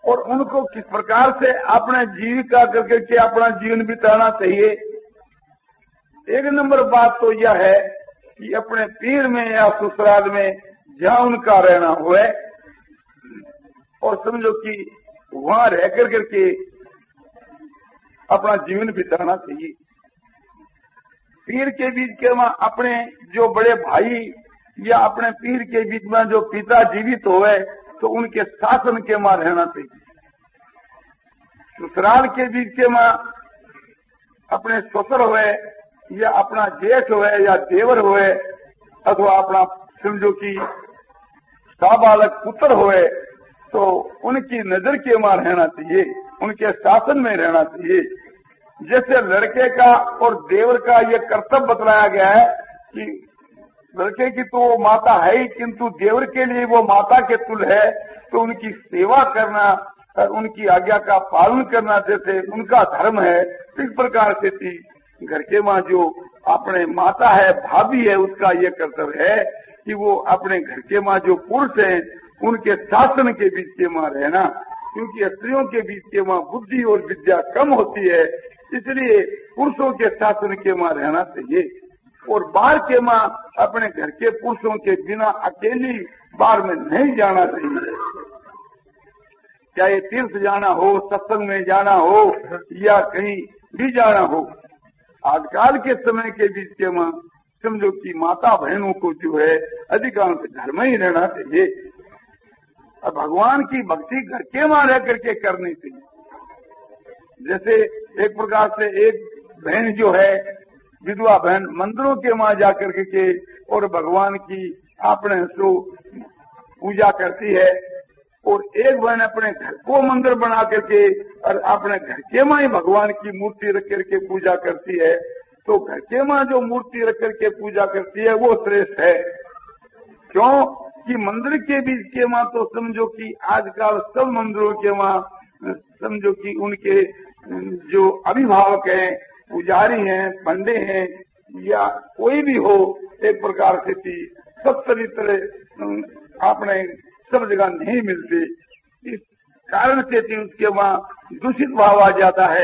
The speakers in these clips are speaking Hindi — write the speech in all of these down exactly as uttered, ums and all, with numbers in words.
और उनको किस प्रकार से अपने जीविका करके के अपना जीवन बिताना चाहिए। एक नंबर बात तो यह है कि अपने पीर में या ससुराल में जहाँ उनका रहना हुए और समझो कि वहाँ रह कर करके अपना जीवन बिताना चाहिए। पीर के बीच के वहाँ अपने जो बड़े भाई या अपने पीर के बीच में जो पिता जीवित हुए तो उनके शासन के मां रहना चाहिए। ससुराल के बीच के मां अपने ससुर हुए या अपना जेठ हुए या देवर हुए अथवा अपना समझो कि साबालक पुत्र हुए तो उनकी नजर के मां रहना चाहिए, उनके शासन में रहना चाहिए। जैसे लड़के का और देवर का ये कर्तव्य बतलाया गया है कि लड़के की तो वो माता है ही, किंतु देवर के लिए वो माता के तुल है, तो उनकी सेवा करना और उनकी आज्ञा का पालन करना जैसे उनका धर्म है, इस प्रकार से थी घर के माँ जो अपने माता है, भाभी है, उसका ये कर्तव्य है कि वो अपने घर के माँ जो पुरुष हैं उनके शासन के बीच के माँ रहना, क्योंकि स्त्रियों के बीच के माँ बुद्धि और विद्या कम होती है, इसलिए पुरुषों के शासन के माँ रहना चाहिए। और बाहर के माँ अपने घर के पुरुषों के बिना अकेली बाहर में नहीं जाना चाहिए, चाहे तीर्थ जाना हो, सत्संग में जाना हो या कहीं भी जाना हो। आजकल के समय के बीच के माँ समझो कि माता बहनों को जो है अधिकांश घर में ही रहना चाहिए और भगवान की भक्ति घर के माँ रह करके करनी चाहिए। जैसे एक प्रकार से एक बहन जो है विधवा बहन मंदिरों के माँ जाकर के और भगवान की अपने सो पूजा करती है, और एक बहन अपने घर को मंदिर बना करके और अपने घर के माँ ही भगवान की मूर्ति रख करके पूजा करती है, तो घर के माँ जो मूर्ति रख करके पूजा करती है वो श्रेष्ठ है। क्यों कि मंदिर के बीच के माँ तो समझो कि आजकल सब मंदिरों के माँ समझो कि उनके जो अभिभावक हैं, पुजारी हैं, पंडे हैं या कोई भी हो, एक प्रकार से थी सब चरित्र आपने सब जगह नहीं मिलते, इस कारण से थी उसके वहाँ दूषित भाव आ जाता है।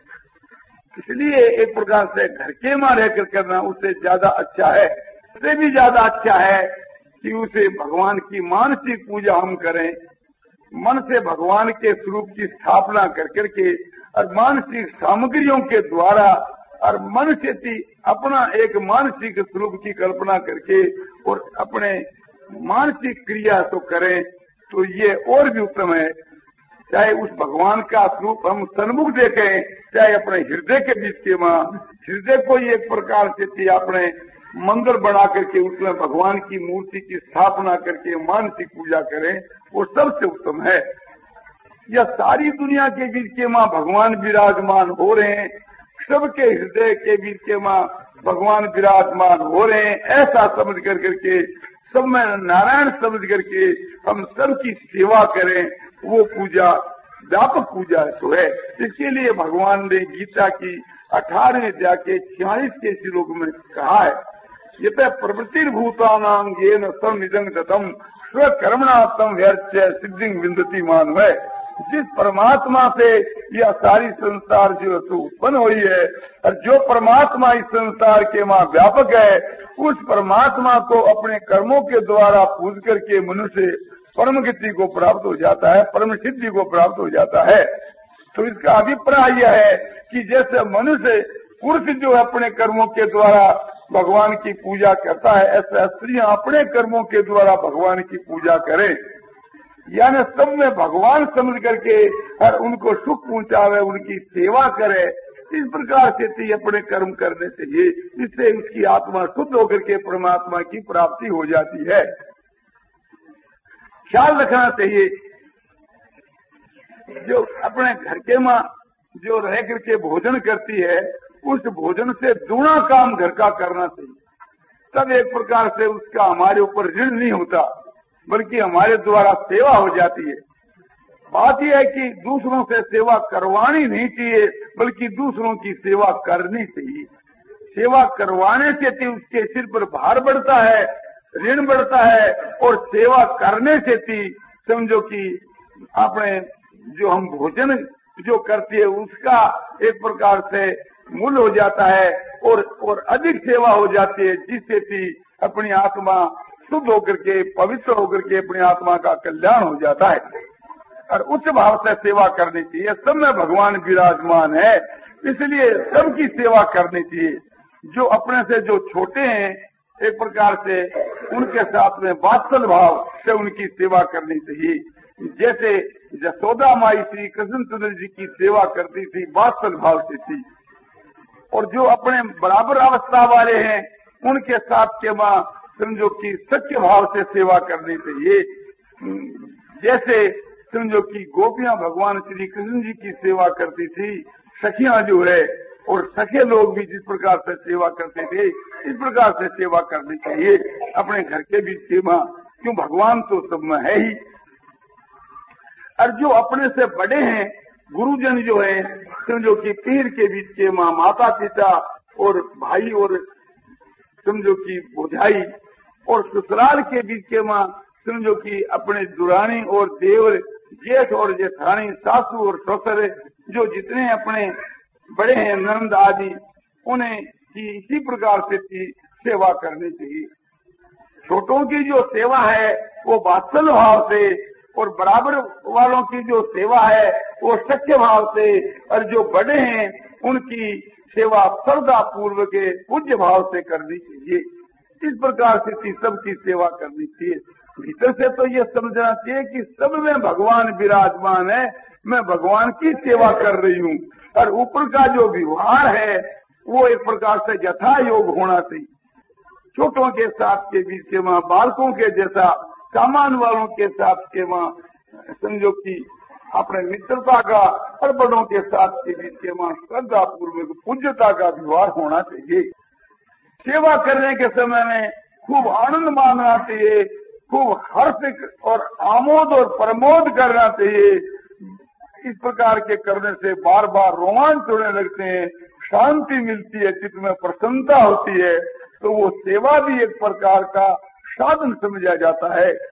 इसलिए एक प्रकार से घर के माँ रहकर करना उससे ज्यादा अच्छा है। उससे भी ज्यादा अच्छा है कि उसे भगवान की मानसिक पूजा हम करें, मन से भगवान के स्वरूप की स्थापना कर करके और मानसिक सामग्रियों के द्वारा और मन से थी अपना एक मानसिक स्वरूप की कल्पना करके और अपने मानसिक क्रिया तो करें तो ये और भी उत्तम है। चाहे उस भगवान का स्वरूप हम सन्मुख देखें, चाहे अपने हृदय के बीच के माँ हृदय को एक प्रकार से थी अपने मंदिर बना करके उसमें भगवान की मूर्ति की स्थापना करके मानसिक पूजा करें, वो सबसे उत्तम है। यह सारी दुनिया के बीच के माँ भगवान विराजमान हो रहे हैं, सबके हृदय के बीच के माँ भगवान विराजमान हो रहे हैं, ऐसा समझ कर करके सब में नारायण समझ करके हम सबकी सेवा करें, वो पूजा व्यापक पूजा तो है। इसके लिए भगवान ने गीता की अठारहवें अध्याय के छियालीस के श्लोक में कहा है, ये तो प्रवृत्ति भूतानां येन तम निजं दतम स्वकर्मणात्म व्यर्थ सिद्धि विंदती मान है। जिस परमात्मा से यह सारी संसार जो उत्पन्न हुई है और जो परमात्मा इस संसार के माँ व्यापक है, उस परमात्मा को अपने कर्मों के द्वारा पूज करके मनुष्य परम गति को प्राप्त हो जाता है, परम सिद्धि को प्राप्त हो जाता है। तो इसका अभिप्राय यह है कि जैसे मनुष्य पुरुष जो अपने कर्मों के द्वारा भगवान की पूजा करता है, ऐसा स्त्रियां अपने कर्मों के द्वारा भगवान की पूजा करें, यानी सब में भगवान समझ करके और उनको सुख पहुंचावे, उनकी सेवा करे। इस प्रकार से थी अपने कर्म करने चाहिए, इससे उसकी आत्मा शुद्ध होकर के परमात्मा की प्राप्ति हो जाती है। ख्याल रखना चाहिए जो अपने घर के माँ जो रह करके भोजन करती है, उस भोजन से दूना काम घर का करना चाहिए, तब एक प्रकार से उसका हमारे ऊपर ऋण नहीं होता, बल्कि हमारे द्वारा सेवा हो जाती है। बात यह है कि दूसरों से सेवा करवानी नहीं चाहिए, बल्कि दूसरों की सेवा करनी चाहिए। सेवा करवाने से थी उसके सिर पर भार बढ़ता है, ऋण बढ़ता है, और सेवा करने से थी समझो कि अपने जो हम भोजन जो करते हैं उसका एक प्रकार से मूल हो जाता है और और अधिक सेवा हो जाती है, जिससे कि अपनी आत्मा शुद्ध होकर के पवित्र होकर के अपनी आत्मा का कल्याण हो जाता है और उच्च भाव से सेवा करनी चाहिए। सब में भगवान विराजमान है, इसलिए सबकी सेवा करनी चाहिए। जो अपने से जो छोटे हैं एक प्रकार से उनके साथ में वात्सल भाव से उनकी सेवा करनी चाहिए। जैसे यशोदा माई श्री कृष्णचंद्र जी की सेवा करती थी, वात्सल भाव से थी, और जो अपने बराबर अवस्था वाले हैं उनके साथ के माँ समझो कि सच्चे भाव से सेवा करनी चाहिए। जैसे समझो कि गोपियां भगवान श्री कृष्ण जी की सेवा करती थी, सखियां जो है और सखे लोग भी जिस प्रकार से सेवा करते थे इस प्रकार से सेवा करनी चाहिए। अपने घर के भी सेवा, क्यों भगवान तो सब में है ही। और जो अपने से बड़े हैं गुरुजन जो है समझो कि पीर के बीच के माँ, माता पिता और भाई और समझो कि बुझाई और ससुराल के बीच के माँ समझो कि अपने दुरानी और देवर, जेठ और जेठानी, सासू और ससुर, जो जितने अपने बड़े हैं नंद आदि, उन्हें की इसी प्रकार से सेवा करनी चाहिए। छोटों की जो सेवा है वो वात्सल भाव से और बराबर वालों की जो सेवा है वो सच्चे भाव से, और जो बड़े हैं उनकी सेवा श्रद्धा पूर्वक के पूज्य भाव से करनी चाहिए। इस प्रकार से सबकी सेवा करनी चाहिए। भीतर से तो ये समझना चाहिए कि सब में भगवान विराजमान है, मैं भगवान की सेवा कर रही हूँ, और ऊपर का जो व्यवहार है वो एक प्रकार से यथा योग होना चाहिए। छोटों के साथ के बीच के माँ, बालकों के जैसा, सामान वालों के साथ के माँ समझो कि अपने मित्रता का और बड़ों के साथ के बीच के माँ श्रद्धा पूर्वक पूज्यता का व्यवहार होना चाहिए। सेवा करने के समय में खूब आनंद मानना चाहिए, खूब हर्ष और आमोद और प्रमोद करना चाहिए। इस प्रकार के करने से बार बार रोमांच होने लगते हैं, शांति मिलती है, चित्त में प्रसन्नता होती है, तो वो सेवा भी एक प्रकार का साधन समझा जाता है।